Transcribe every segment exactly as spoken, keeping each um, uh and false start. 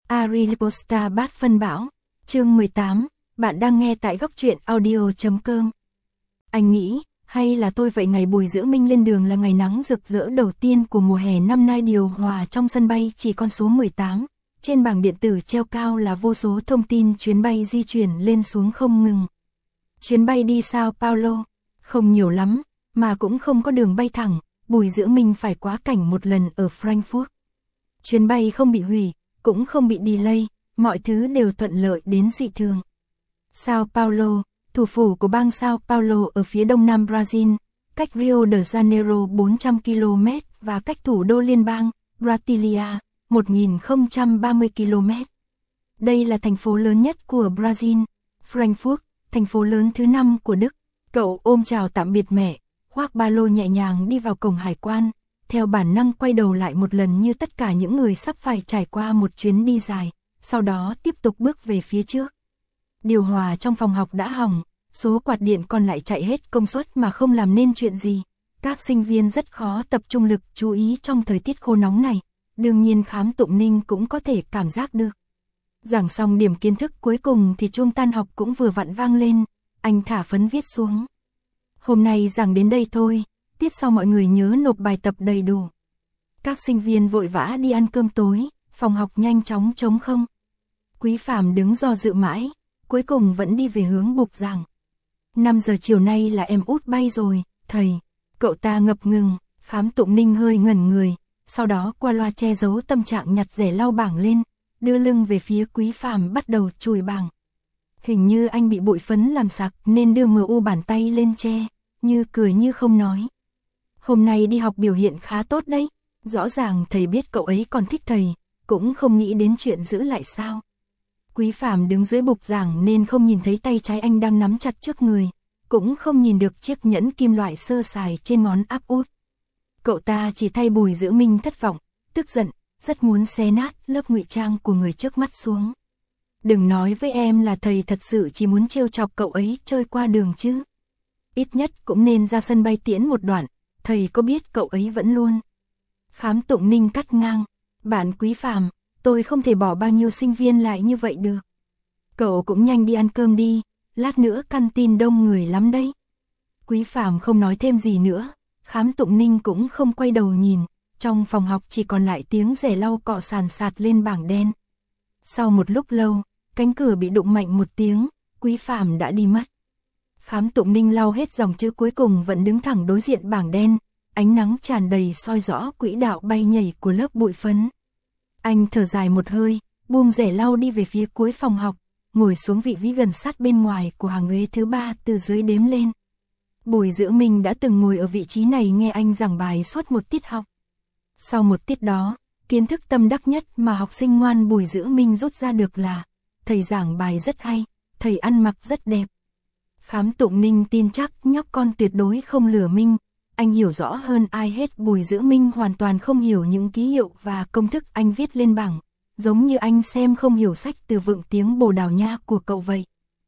Ariposta bát phân bão, chương mười tám, bạn đang nghe tại góc truyện audio chấm com. Anh nghĩ, hay là tôi vậy ngày Bùi Dữ Minh lên đường là ngày nắng rực rỡ đầu tiên của mùa hè năm nay điều hòa trong sân bay chỉ con số mười tám, trên bảng điện tử treo cao là vô số thông tin chuyến bay di chuyển lên xuống không ngừng. Chuyến bay đi Sao Paulo, không nhiều lắm, mà cũng không có đường bay thẳng, Bùi Dữ Minh phải quá cảnh một lần ở Frankfurt. Chuyến bay không bị hủy, cũng không bị delay, mọi thứ đều thuận lợi đến dị thường. Sao Paulo, thủ phủ của bang Sao Paulo ở phía đông nam Brazil, cách Rio de Janeiro bốn trăm ki lô mét và cách thủ đô liên bang, Brasilia, một nghìn không trăm ba mươi ki lô mét. Đây là thành phố lớn nhất của Brazil, Frankfurt, thành phố lớn thứ năm của Đức. Cậu ôm chào tạm biệt mẹ, khoác ba lô nhẹ nhàng đi vào cổng hải quan, theo bản năng quay đầu lại một lần như tất cả những người sắp phải trải qua một chuyến đi dài, sau đó tiếp tục bước về phía trước. Điều hòa trong phòng học đã hỏng, số quạt điện còn lại chạy hết công suất mà không làm nên chuyện gì. Các sinh viên rất khó tập trung lực chú ý trong thời tiết khô nóng này, đương nhiên Khám Tụng Ninh cũng có thể cảm giác được. Giảng xong điểm kiến thức cuối cùng thì chuông tan học cũng vừa vặn vang lên, anh thả phấn viết xuống. Hôm nay giảng đến đây thôi, tiết sau mọi người nhớ nộp bài tập đầy đủ. Các sinh viên vội vã đi ăn cơm tối, phòng học nhanh chóng trống không. Quý Phạm đứng do dự mãi, cuối cùng vẫn đi về hướng bục giảng. năm giờ chiều nay là em út bay rồi, thầy. Cậu ta ngập ngừng, Khám Tụng Ninh hơi ngẩn người, sau đó qua loa che giấu tâm trạng nhặt rẻ lau bảng lên, đưa lưng về phía Quý Phạm bắt đầu chùi bảng. Hình như anh bị bụi phấn làm sặc nên đưa mờ u bàn tay lên che, như cười như không nói. Hôm nay đi học biểu hiện khá tốt đấy, rõ ràng thầy biết cậu ấy còn thích thầy, cũng không nghĩ đến chuyện giữ lại sao. Quý Phạm đứng dưới bục giảng nên không nhìn thấy tay trái anh đang nắm chặt trước người, cũng không nhìn được chiếc nhẫn kim loại sơ sài trên ngón áp út. Cậu ta chỉ thay Bùi Dữ Minh thất vọng, tức giận, rất muốn xé nát lớp ngụy trang của người trước mắt xuống. Đừng nói với em là thầy thật sự chỉ muốn trêu chọc cậu ấy chơi qua đường chứ. Ít nhất cũng nên ra sân bay tiễn một đoạn, thầy có biết cậu ấy vẫn luôn. Khám Tụng Ninh cắt ngang, bạn Quý Phạm, tôi không thể bỏ bao nhiêu sinh viên lại như vậy được. Cậu cũng nhanh đi ăn cơm đi, lát nữa căn tin đông người lắm đấy. Quý Phạm không nói thêm gì nữa, Khám Tụng Ninh cũng không quay đầu nhìn, trong phòng học chỉ còn lại tiếng rẻ lau cọ sàn sạt lên bảng đen. Sau một lúc lâu, cánh cửa bị đụng mạnh một tiếng, Quý Phạm đã đi mất. Khám Tụng Ninh lau hết dòng chữ cuối cùng vẫn đứng thẳng đối diện bảng đen, ánh nắng tràn đầy soi rõ quỹ đạo bay nhảy của lớp bụi phấn. Anh thở dài một hơi, buông rẻ lau đi về phía cuối phòng học, ngồi xuống vị trí gần sát bên ngoài của hàng ghế thứ ba từ dưới đếm lên. Bùi Dữ Minh đã từng ngồi ở vị trí này nghe anh giảng bài suốt một tiết học. Sau một tiết đó, kiến thức tâm đắc nhất mà học sinh ngoan Bùi Dữ Minh rút ra được là thầy giảng bài rất hay, thầy ăn mặc rất đẹp. Khám Tụng Ninh tin chắc nhóc con tuyệt đối không lừa Minh, anh hiểu rõ hơn ai hết Bùi Dữ Minh hoàn toàn không hiểu những ký hiệu và công thức anh viết lên bảng, giống như anh xem không hiểu sách từ vựng tiếng Bồ Đào Nha của cậu vậy.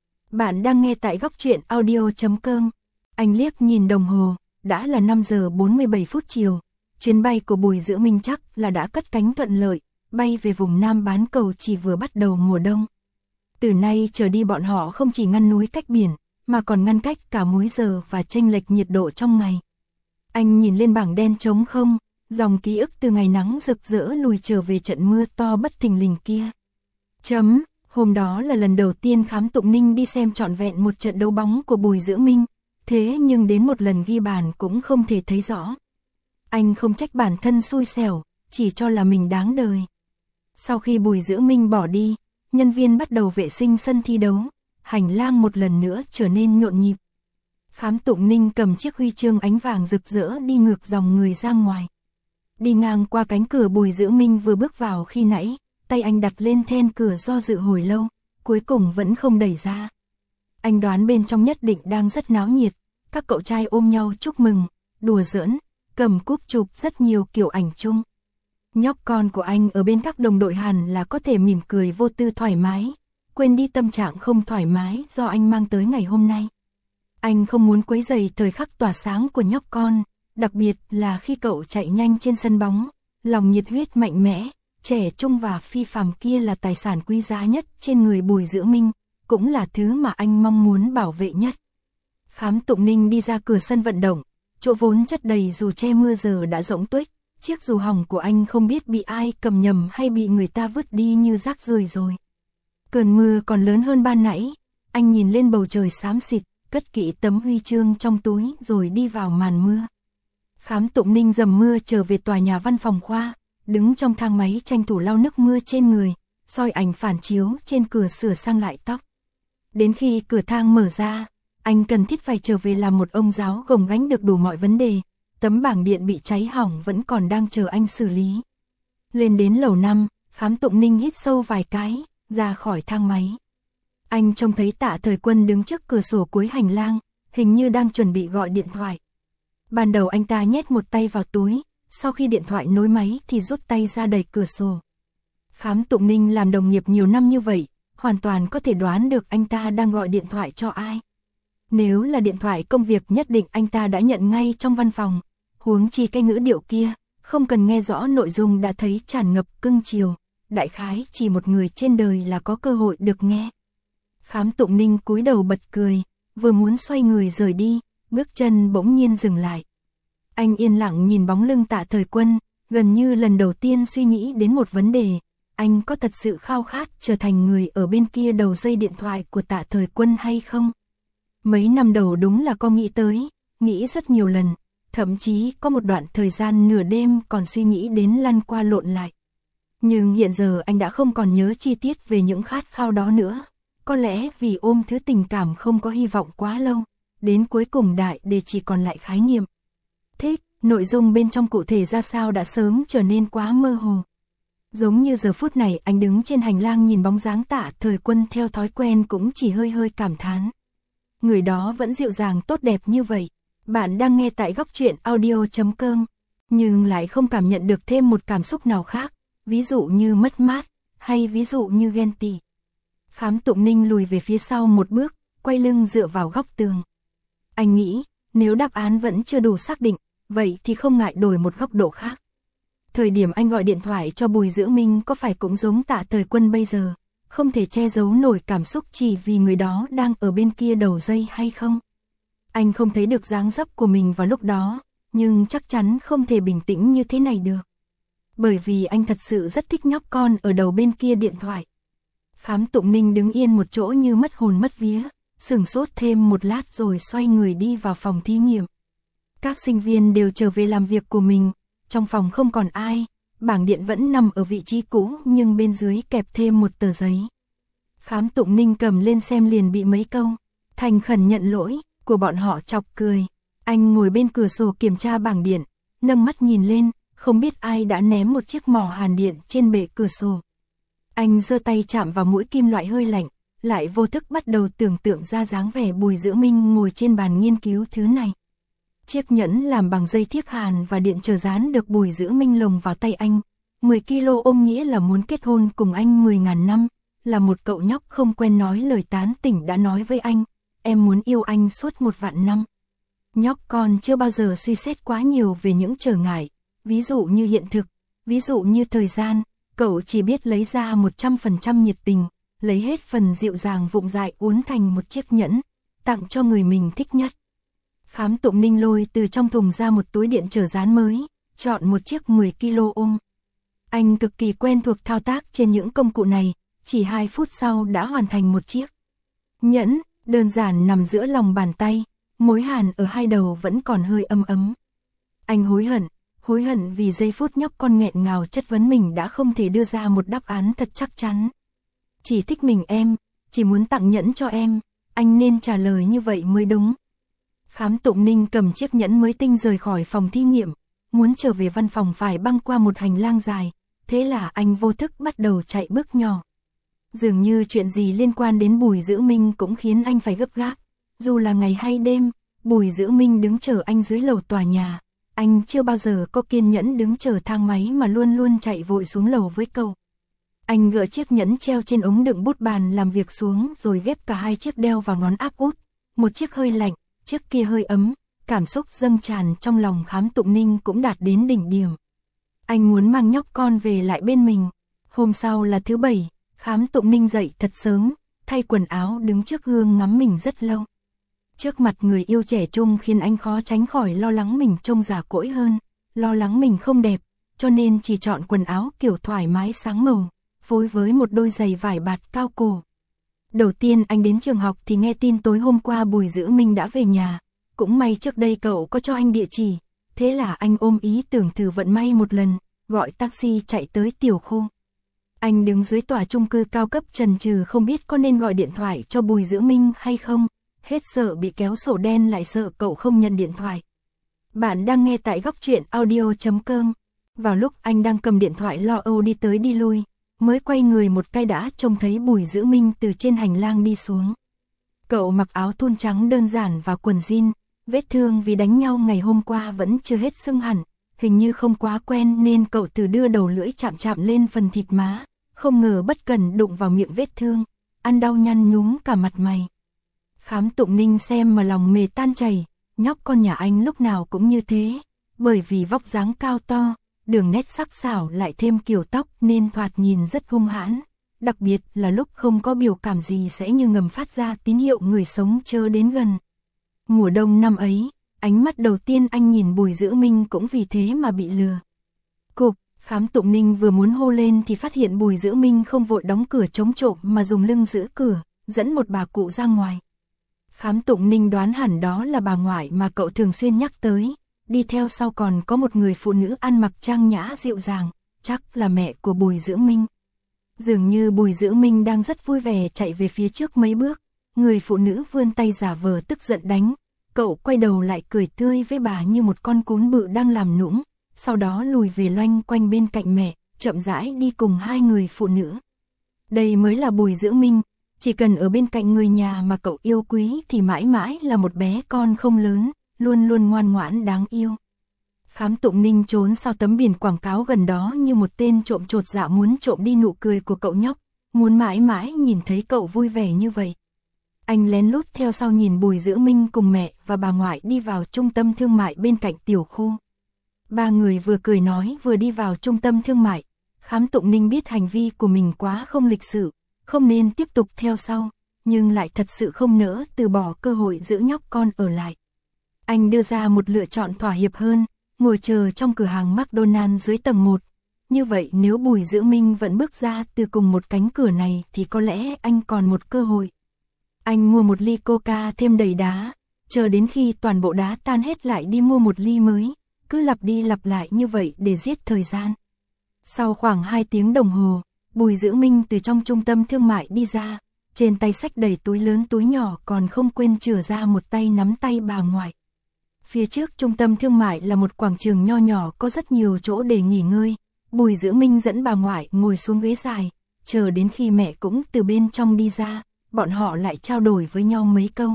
Bạn đang nghe tại góc truyện audio chấm com. Anh liếc nhìn đồng hồ, đã là năm giờ bốn mươi bảy phút chiều, chuyến bay của Bùi Dữ Minh chắc là đã cất cánh thuận lợi, bay về vùng Nam bán cầu chỉ vừa bắt đầu mùa đông. Từ nay trở đi bọn họ không chỉ ngăn núi cách biển, mà còn ngăn cách cả múi giờ và chênh lệch nhiệt độ trong ngày. Anh nhìn lên bảng đen trống không, dòng ký ức từ ngày nắng rực rỡ lùi trở về trận mưa to bất thình lình kia. Chấm, hôm đó là lần đầu tiên Khám Tụng Ninh đi xem trọn vẹn một trận đấu bóng của Bùi Dữ Minh, thế nhưng đến một lần ghi bàn cũng không thể thấy rõ. Anh không trách bản thân xui xẻo, chỉ cho là mình đáng đời. Sau khi Bùi Dữ Minh bỏ đi, nhân viên bắt đầu vệ sinh sân thi đấu, hành lang một lần nữa trở nên nhộn nhịp. Khám Tụng Ninh cầm chiếc huy chương ánh vàng rực rỡ đi ngược dòng người ra ngoài. Đi ngang qua cánh cửa Bùi Dữ Minh vừa bước vào khi nãy, tay anh đặt lên then cửa do dự hồi lâu, cuối cùng vẫn không đẩy ra. Anh đoán bên trong nhất định đang rất náo nhiệt, các cậu trai ôm nhau chúc mừng, đùa giỡn, cầm cúp chụp rất nhiều kiểu ảnh chung. Nhóc con của anh ở bên các đồng đội hẳn là có thể mỉm cười vô tư thoải mái, quên đi tâm trạng không thoải mái do anh mang tới ngày hôm nay. Anh không muốn quấy rầy thời khắc tỏa sáng của nhóc con, đặc biệt là khi cậu chạy nhanh trên sân bóng, lòng nhiệt huyết mạnh mẽ, trẻ trung và phi phàm kia là tài sản quý giá nhất trên người Bùi Dữ Minh, cũng là thứ mà anh mong muốn bảo vệ nhất. Khám Tụng Ninh đi ra cửa sân vận động, chỗ vốn chất đầy dù che mưa giờ đã rỗng tuếch, chiếc dù hỏng của anh không biết bị ai cầm nhầm hay bị người ta vứt đi như rác rưởi rồi. Cơn mưa còn lớn hơn ban nãy, anh nhìn lên bầu trời xám xịt, cất kỹ tấm huy chương trong túi rồi đi vào màn mưa. Khám Tụng Ninh dầm mưa trở về tòa nhà văn phòng khoa, đứng trong thang máy tranh thủ lau nước mưa trên người, soi ảnh phản chiếu trên cửa sửa sang lại tóc. Đến khi cửa thang mở ra, anh cần thiết phải trở về làm một ông giáo gồng gánh được đủ mọi vấn đề, tấm bảng điện bị cháy hỏng vẫn còn đang chờ anh xử lý. Lên đến lầu năm, Khám Tụng Ninh hít sâu vài cái, ra khỏi thang máy. Anh trông thấy Tạ Thời Quân đứng trước cửa sổ cuối hành lang, hình như đang chuẩn bị gọi điện thoại. Ban đầu anh ta nhét một tay vào túi, sau khi điện thoại nối máy thì rút tay ra đẩy cửa sổ. Khám Tụng Ninh làm đồng nghiệp nhiều năm như vậy, hoàn toàn có thể đoán được anh ta đang gọi điện thoại cho ai. Nếu là điện thoại công việc nhất định anh ta đã nhận ngay trong văn phòng, huống chi cái ngữ điệu kia, không cần nghe rõ nội dung đã thấy tràn ngập cưng chiều, đại khái chỉ một người trên đời là có cơ hội được nghe. Khám Tụng Ninh cúi đầu bật cười, vừa muốn xoay người rời đi, bước chân bỗng nhiên dừng lại. Anh yên lặng nhìn bóng lưng Tạ Thời Quân, gần như lần đầu tiên suy nghĩ đến một vấn đề, anh có thật sự khao khát trở thành người ở bên kia đầu dây điện thoại của Tạ Thời Quân hay không? Mấy năm đầu đúng là có nghĩ tới, nghĩ rất nhiều lần, thậm chí có một đoạn thời gian nửa đêm còn suy nghĩ đến lăn qua lộn lại. Nhưng hiện giờ anh đã không còn nhớ chi tiết về những khát khao đó nữa, có lẽ vì ôm thứ tình cảm không có hy vọng quá lâu, đến cuối cùng đại để chỉ còn lại khái niệm. Thích, nội dung bên trong cụ thể ra sao đã sớm trở nên quá mơ hồ. Giống như giờ phút này anh đứng trên hành lang nhìn bóng dáng Tạ Thời Quân theo thói quen cũng chỉ hơi hơi cảm thán. Người đó vẫn dịu dàng tốt đẹp như vậy. Bạn đang nghe tại góc truyện audio chấm com, nhưng lại không cảm nhận được thêm một cảm xúc nào khác, ví dụ như mất mát, hay ví dụ như ghen tị. Khám Tụng Ninh lùi về phía sau một bước, quay lưng dựa vào góc tường. Anh nghĩ, nếu đáp án vẫn chưa đủ xác định, vậy thì không ngại đổi một góc độ khác. Thời điểm anh gọi điện thoại cho Bùi Dữ Minh có phải cũng giống Tạ Thời Quân bây giờ, không thể che giấu nổi cảm xúc chỉ vì người đó đang ở bên kia đầu dây hay không? Anh không thấy được dáng dấp của mình vào lúc đó, nhưng chắc chắn không thể bình tĩnh như thế này được. Bởi vì anh thật sự rất thích nhóc con ở đầu bên kia điện thoại. Khám Tụng Ninh đứng yên một chỗ như mất hồn mất vía, sửng sốt thêm một lát rồi xoay người đi vào phòng thí nghiệm. Các sinh viên đều trở về làm việc của mình, trong phòng không còn ai, bảng điện vẫn nằm ở vị trí cũ nhưng bên dưới kẹp thêm một tờ giấy. Khám Tụng Ninh cầm lên xem liền bị mấy câu, thành khẩn nhận lỗi, của bọn họ chọc cười. Anh ngồi bên cửa sổ kiểm tra bảng điện, nâng mắt nhìn lên, không biết ai đã ném một chiếc mỏ hàn điện trên bệ cửa sổ. Anh giơ tay chạm vào mũi kim loại hơi lạnh, lại vô thức bắt đầu tưởng tượng ra dáng vẻ Bùi Dữ Minh ngồi trên bàn nghiên cứu thứ này. Chiếc nhẫn làm bằng dây thiếc hàn và điện chờ dán được Bùi Dữ Minh lồng vào tay anh. mười ki lô ôm nghĩa là muốn kết hôn cùng anh mười ngàn năm, là một cậu nhóc không quen nói lời tán tỉnh đã nói với anh, em muốn yêu anh suốt một vạn năm. Nhóc con chưa bao giờ suy xét quá nhiều về những trở ngại, ví dụ như hiện thực, ví dụ như thời gian, cậu chỉ biết lấy ra một trăm phần trăm nhiệt tình, lấy hết phần dịu dàng vụng dại uốn thành một chiếc nhẫn, tặng cho người mình thích nhất. Khám Tụng Ninh lôi từ trong thùng ra một túi điện trở dán mới, chọn một chiếc mười ki lô ôm. Anh cực kỳ quen thuộc thao tác trên những công cụ này, chỉ hai phút sau đã hoàn thành một chiếc nhẫn, đơn giản nằm giữa lòng bàn tay, mối hàn ở hai đầu vẫn còn hơi ấm ấm. Anh hối hận, hối hận vì giây phút nhóc con nghẹn ngào chất vấn mình đã không thể đưa ra một đáp án thật chắc chắn. Chỉ thích mình em, chỉ muốn tặng nhẫn cho em, anh nên trả lời như vậy mới đúng. Khám Tụng Ninh cầm chiếc nhẫn mới tinh rời khỏi phòng thí nghiệm, muốn trở về văn phòng phải băng qua một hành lang dài, thế là anh vô thức bắt đầu chạy bước nhỏ. Dường như chuyện gì liên quan đến Bùi Dữ Minh cũng khiến anh phải gấp gáp, dù là ngày hay đêm, Bùi Dữ Minh đứng chờ anh dưới lầu tòa nhà, anh chưa bao giờ có kiên nhẫn đứng chờ thang máy mà luôn luôn chạy vội xuống lầu với cậu. Anh gỡ chiếc nhẫn treo trên ống đựng bút bàn làm việc xuống rồi ghép cả hai chiếc đeo vào ngón áp út, một chiếc hơi lạnh, chiếc kia hơi ấm, cảm xúc dâng tràn trong lòng Khám Tụng Ninh cũng đạt đến đỉnh điểm. Anh muốn mang nhóc con về lại bên mình. Hôm sau là thứ bảy, Khám Tụng Ninh dậy thật sớm, thay quần áo đứng trước gương ngắm mình rất lâu. Trước mặt người yêu trẻ trung khiến anh khó tránh khỏi lo lắng mình trông già cỗi hơn, lo lắng mình không đẹp, cho nên chỉ chọn quần áo kiểu thoải mái sáng màu, phối với một đôi giày vải bạt cao cổ. Đầu tiên anh đến trường học thì nghe tin tối hôm qua Bùi Dữ Minh đã về nhà, cũng may trước đây cậu có cho anh địa chỉ, thế là anh ôm ý tưởng thử vận may một lần, gọi taxi chạy tới tiểu khu. Anh đứng dưới tòa chung cư cao cấp chần chừ không biết có nên gọi điện thoại cho Bùi Dữ Minh hay không, hết sợ bị kéo sổ đen lại sợ cậu không nhận điện thoại. Bạn đang nghe tại góc truyện audio chấm com. Vào lúc anh đang cầm điện thoại lo âu đi tới đi lui, mới quay người một cái đã trông thấy Bùi Dữ Minh từ trên hành lang đi xuống. Cậu mặc áo thun trắng đơn giản và quần jean, vết thương vì đánh nhau ngày hôm qua vẫn chưa hết sưng hẳn, hình như không quá quen nên cậu từ đưa đầu lưỡi chạm chạm lên phần thịt má, không ngờ bất cẩn đụng vào miệng vết thương, ăn đau nhăn nhúm cả mặt mày. Khám Tụng Ninh xem mà lòng mề tan chảy, nhóc con nhà anh lúc nào cũng như thế, bởi vì vóc dáng cao to, đường nét sắc sảo lại thêm kiểu tóc nên thoạt nhìn rất hung hãn, đặc biệt là lúc không có biểu cảm gì sẽ như ngầm phát ra tín hiệu người sống chớ đến gần. Mùa đông năm ấy, ánh mắt đầu tiên anh nhìn Bùi Dữ Minh cũng vì thế mà bị lừa. Cục, Khám Tụng Ninh vừa muốn hô lên thì phát hiện Bùi Dữ Minh không vội đóng cửa chống trộm mà dùng lưng giữ cửa, dẫn một bà cụ ra ngoài. Khám Tụng Ninh đoán hẳn đó là bà ngoại mà cậu thường xuyên nhắc tới, đi theo sau còn có một người phụ nữ ăn mặc trang nhã dịu dàng, chắc là mẹ của Bùi Dữ Minh. Dường như Bùi Dữ Minh đang rất vui vẻ chạy về phía trước mấy bước, người phụ nữ vươn tay giả vờ tức giận đánh, cậu quay đầu lại cười tươi với bà như một con cún bự đang làm nũng, sau đó lùi về loanh quanh bên cạnh mẹ, chậm rãi đi cùng hai người phụ nữ. Đây mới là Bùi Dữ Minh, chỉ cần ở bên cạnh người nhà mà cậu yêu quý thì mãi mãi là một bé con không lớn, luôn luôn ngoan ngoãn đáng yêu. Khám Tụng Ninh trốn sau tấm biển quảng cáo gần đó như một tên trộm chột dạ muốn trộm đi nụ cười của cậu nhóc, muốn mãi mãi nhìn thấy cậu vui vẻ như vậy. Anh lén lút theo sau nhìn Bùi Dữ Minh cùng mẹ và bà ngoại đi vào trung tâm thương mại bên cạnh tiểu khu. Ba người vừa cười nói vừa đi vào trung tâm thương mại. Khám Tụng Ninh biết hành vi của mình quá không lịch sự, không nên tiếp tục theo sau, nhưng lại thật sự không nỡ từ bỏ cơ hội giữ nhóc con ở lại. Anh đưa ra một lựa chọn thỏa hiệp hơn, ngồi chờ trong cửa hàng McDonald's dưới tầng một. Như vậy nếu Bùi Dữ Minh vẫn bước ra từ cùng một cánh cửa này thì có lẽ anh còn một cơ hội. Anh mua một ly coca thêm đầy đá, chờ đến khi toàn bộ đá tan hết lại đi mua một ly mới, cứ lặp đi lặp lại như vậy để giết thời gian. Sau khoảng hai tiếng đồng hồ, Bùi Dữ Minh từ trong trung tâm thương mại đi ra, trên tay xách đầy túi lớn túi nhỏ còn không quên chừa ra một tay nắm tay bà ngoại. Phía trước trung tâm thương mại là một quảng trường nho nhỏ có rất nhiều chỗ để nghỉ ngơi, Bùi Dữ Minh dẫn bà ngoại ngồi xuống ghế dài, chờ đến khi mẹ cũng từ bên trong đi ra, bọn họ lại trao đổi với nhau mấy câu.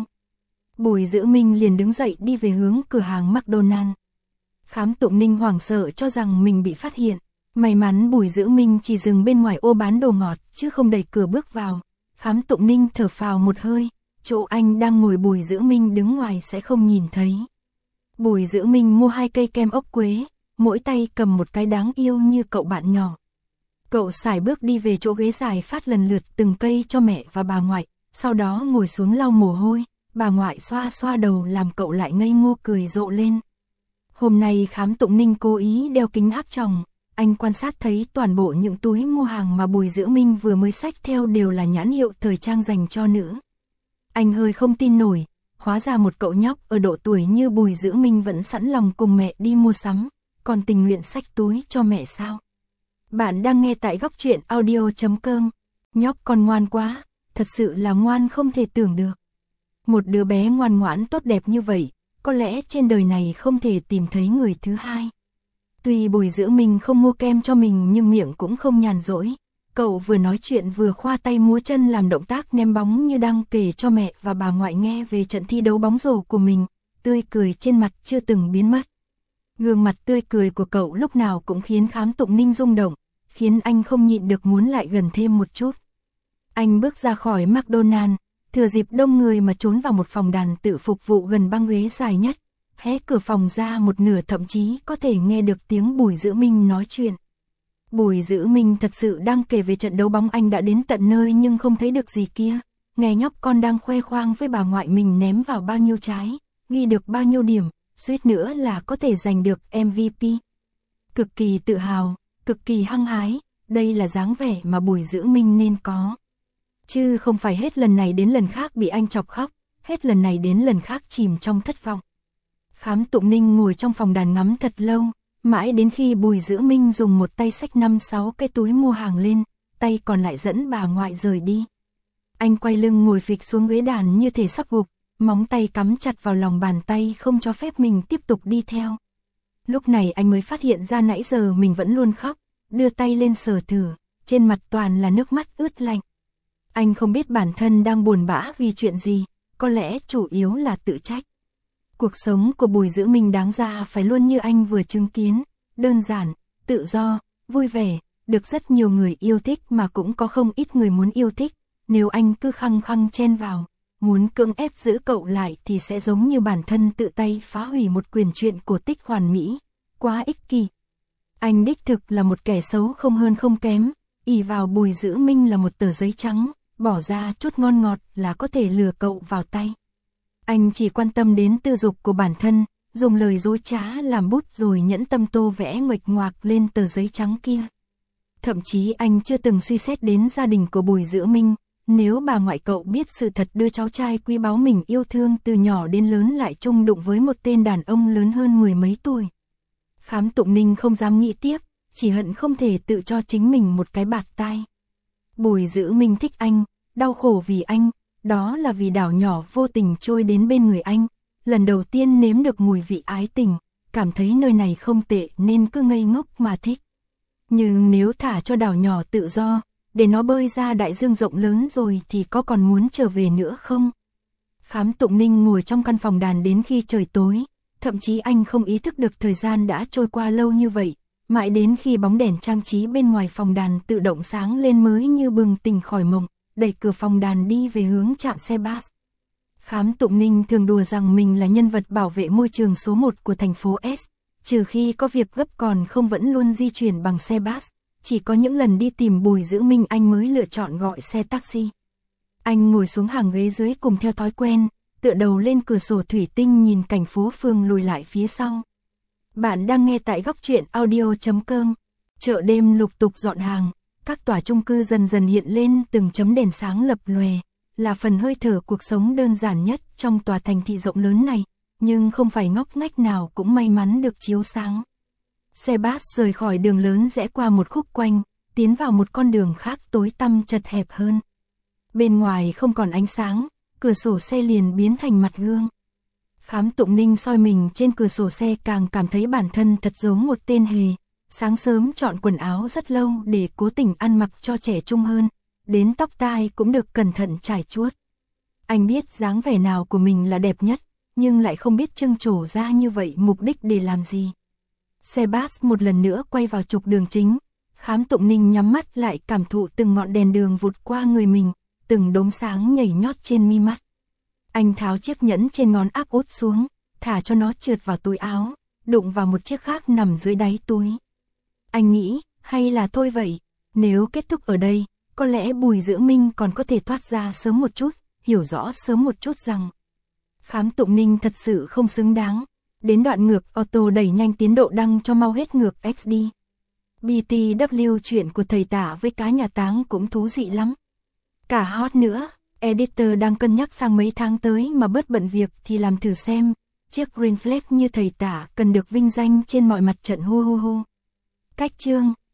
Bùi Dữ Minh liền đứng dậy đi về hướng cửa hàng McDonald's. Khám Tụng Ninh hoảng sợ cho rằng mình bị phát hiện. May mắn Bùi Dữ Minh chỉ dừng bên ngoài ô bán đồ ngọt chứ không đẩy cửa bước vào. Khám Tụng Ninh thở phào một hơi, chỗ anh đang ngồi Bùi Dữ Minh đứng ngoài sẽ không nhìn thấy. Bùi Dữ Minh mua hai cây kem ốc quế, mỗi tay cầm một cái đáng yêu như cậu bạn nhỏ. Cậu sải bước đi về chỗ ghế dài phát lần lượt từng cây cho mẹ và bà ngoại, sau đó ngồi xuống lau mồ hôi, bà ngoại xoa xoa đầu làm cậu lại ngây ngô cười rộ lên. Hôm nay Khám Tụng Ninh cố ý đeo kính áp tròng, anh quan sát thấy toàn bộ những túi mua hàng mà Bùi Dữ Minh vừa mới xách theo đều là nhãn hiệu thời trang dành cho nữ. Anh hơi không tin nổi, hóa ra một cậu nhóc ở độ tuổi như Bùi Dữ Minh vẫn sẵn lòng cùng mẹ đi mua sắm, còn tình nguyện xách túi cho mẹ sao? Bạn đang nghe tại góc truyện audio chấm com. Nhóc con ngoan quá, thật sự là ngoan không thể tưởng được. Một đứa bé ngoan ngoãn tốt đẹp như vậy, có lẽ trên đời này không thể tìm thấy người thứ hai. Tuy Bùi Dữ Minh không mua kem cho mình nhưng miệng cũng không nhàn rỗi. Cậu vừa nói chuyện vừa khoa tay múa chân làm động tác ném bóng như đang kể cho mẹ và bà ngoại nghe về trận thi đấu bóng rổ của mình, tươi cười trên mặt chưa từng biến mất. Gương mặt tươi cười của cậu lúc nào cũng khiến Khám Tụng Ninh rung động, khiến anh không nhịn được muốn lại gần thêm một chút. Anh bước ra khỏi McDonald's, thừa dịp đông người mà trốn vào một phòng đàn tự phục vụ gần băng ghế dài nhất, hé cửa phòng ra một nửa, thậm chí có thể nghe được tiếng Bùi Dữ Minh nói chuyện. Bùi Dữ Minh thật sự đang kể về trận đấu bóng anh đã đến tận nơi nhưng không thấy được gì kia. Nghe nhóc con đang khoe khoang với bà ngoại mình ném vào bao nhiêu trái, ghi được bao nhiêu điểm, suýt nữa là có thể giành được em vê pê. Cực kỳ tự hào, cực kỳ hăng hái, đây là dáng vẻ mà Bùi Dữ Minh nên có. Chứ không phải hết lần này đến lần khác bị anh chọc khóc, hết lần này đến lần khác chìm trong thất vọng. Khám Tụng Ninh ngồi trong phòng đàn ngắm thật lâu, mãi đến khi Bùi Dữ Minh dùng một tay xách năm sáu cái túi mua hàng lên, tay còn lại dẫn bà ngoại rời đi. Anh quay lưng ngồi phịch xuống ghế đàn như thể sắp gục, móng tay cắm chặt vào lòng bàn tay không cho phép mình tiếp tục đi theo. Lúc này anh mới phát hiện ra nãy giờ mình vẫn luôn khóc, đưa tay lên sờ thử, trên mặt toàn là nước mắt ướt lạnh. Anh không biết bản thân đang buồn bã vì chuyện gì, có lẽ chủ yếu là tự trách. Cuộc sống của Bùi Dữ Minh đáng ra phải luôn như anh vừa chứng kiến, đơn giản, tự do, vui vẻ, được rất nhiều người yêu thích mà cũng có không ít người muốn yêu thích. Nếu anh cứ khăng khăng chen vào, muốn cưỡng ép giữ cậu lại thì sẽ giống như bản thân tự tay phá hủy một quyển truyện cổ tích hoàn mỹ, quá ích kỷ. Anh đích thực là một kẻ xấu không hơn không kém, ỷ vào Bùi Dữ Minh là một tờ giấy trắng, bỏ ra chút ngon ngọt là có thể lừa cậu vào tay. Anh chỉ quan tâm đến tư dục của bản thân, dùng lời dối trá làm bút rồi nhẫn tâm tô vẽ nguệch ngoạc lên tờ giấy trắng kia. Thậm chí anh chưa từng suy xét đến gia đình của Bùi Dữ Minh. Nếu bà ngoại cậu biết sự thật đưa cháu trai quý báu mình yêu thương từ nhỏ đến lớn lại chung đụng với một tên đàn ông lớn hơn mười mấy tuổi. Khám Tụng Ninh không dám nghĩ tiếp, chỉ hận không thể tự cho chính mình một cái bạt tai. Bùi Dữ Minh thích anh, đau khổ vì anh, đó là vì đảo nhỏ vô tình trôi đến bên người anh, lần đầu tiên nếm được mùi vị ái tình, cảm thấy nơi này không tệ nên cứ ngây ngốc mà thích. Nhưng nếu thả cho đảo nhỏ tự do, để nó bơi ra đại dương rộng lớn rồi thì có còn muốn trở về nữa không? Khám Tụng Ninh ngồi trong căn phòng đàn đến khi trời tối, thậm chí anh không ý thức được thời gian đã trôi qua lâu như vậy, mãi đến khi bóng đèn trang trí bên ngoài phòng đàn tự động sáng lên mới như bừng tỉnh khỏi mộng, đẩy cửa phòng đàn đi về hướng trạm xe bus. Khám Tụng Ninh thường đùa rằng mình là nhân vật bảo vệ môi trường số một của thành phố S, trừ khi có việc gấp còn không vẫn luôn di chuyển bằng xe bus. Chỉ có những lần đi tìm Bùi Dữ Minh anh mới lựa chọn gọi xe taxi. Anh ngồi xuống hàng ghế dưới cùng theo thói quen, tựa đầu lên cửa sổ thủy tinh nhìn cảnh phố phường lùi lại phía sau. Bạn đang nghe tại góc truyện audio chấm com. Chợ đêm lục tục dọn hàng, các tòa chung cư dần dần hiện lên từng chấm đèn sáng lập lòe, là phần hơi thở cuộc sống đơn giản nhất trong tòa thành thị rộng lớn này, nhưng không phải ngóc ngách nào cũng may mắn được chiếu sáng. Xe bus rời khỏi đường lớn rẽ qua một khúc quanh, tiến vào một con đường khác tối tăm chật hẹp hơn. Bên ngoài không còn ánh sáng, cửa sổ xe liền biến thành mặt gương. Khám Tụng Ninh soi mình trên cửa sổ xe càng cảm thấy bản thân thật giống một tên hề. Sáng sớm chọn quần áo rất lâu để cố tình ăn mặc cho trẻ trung hơn, đến tóc tai cũng được cẩn thận trải chuốt. Anh biết dáng vẻ nào của mình là đẹp nhất, nhưng lại không biết trưng trổ ra như vậy mục đích để làm gì. Xe bus một lần nữa quay vào trục đường chính, Khám Tụng Ninh nhắm mắt lại cảm thụ từng ngọn đèn đường vụt qua người mình, từng đốm sáng nhảy nhót trên mi mắt. Anh tháo chiếc nhẫn trên ngón áp út xuống, thả cho nó trượt vào túi áo, đụng vào một chiếc khác nằm dưới đáy túi. Anh nghĩ, hay là thôi vậy, nếu kết thúc ở đây, có lẽ Bùi Dữ Minh còn có thể thoát ra sớm một chút, hiểu rõ sớm một chút rằng Khám Tụng Ninh thật sự không xứng đáng. Đến đoạn ngược auto đẩy nhanh tiến độ đăng cho mau hết ngược ích đi. bê tê vê chuyện của thầy Tả với cá nhà táng cũng thú vị lắm. Cả hot nữa, editor đang cân nhắc sang mấy tháng tới mà bớt bận việc thì làm thử xem. Chiếc green flag như thầy Tả cần được vinh danh trên mọi mặt trận hu hu hu. Cách chương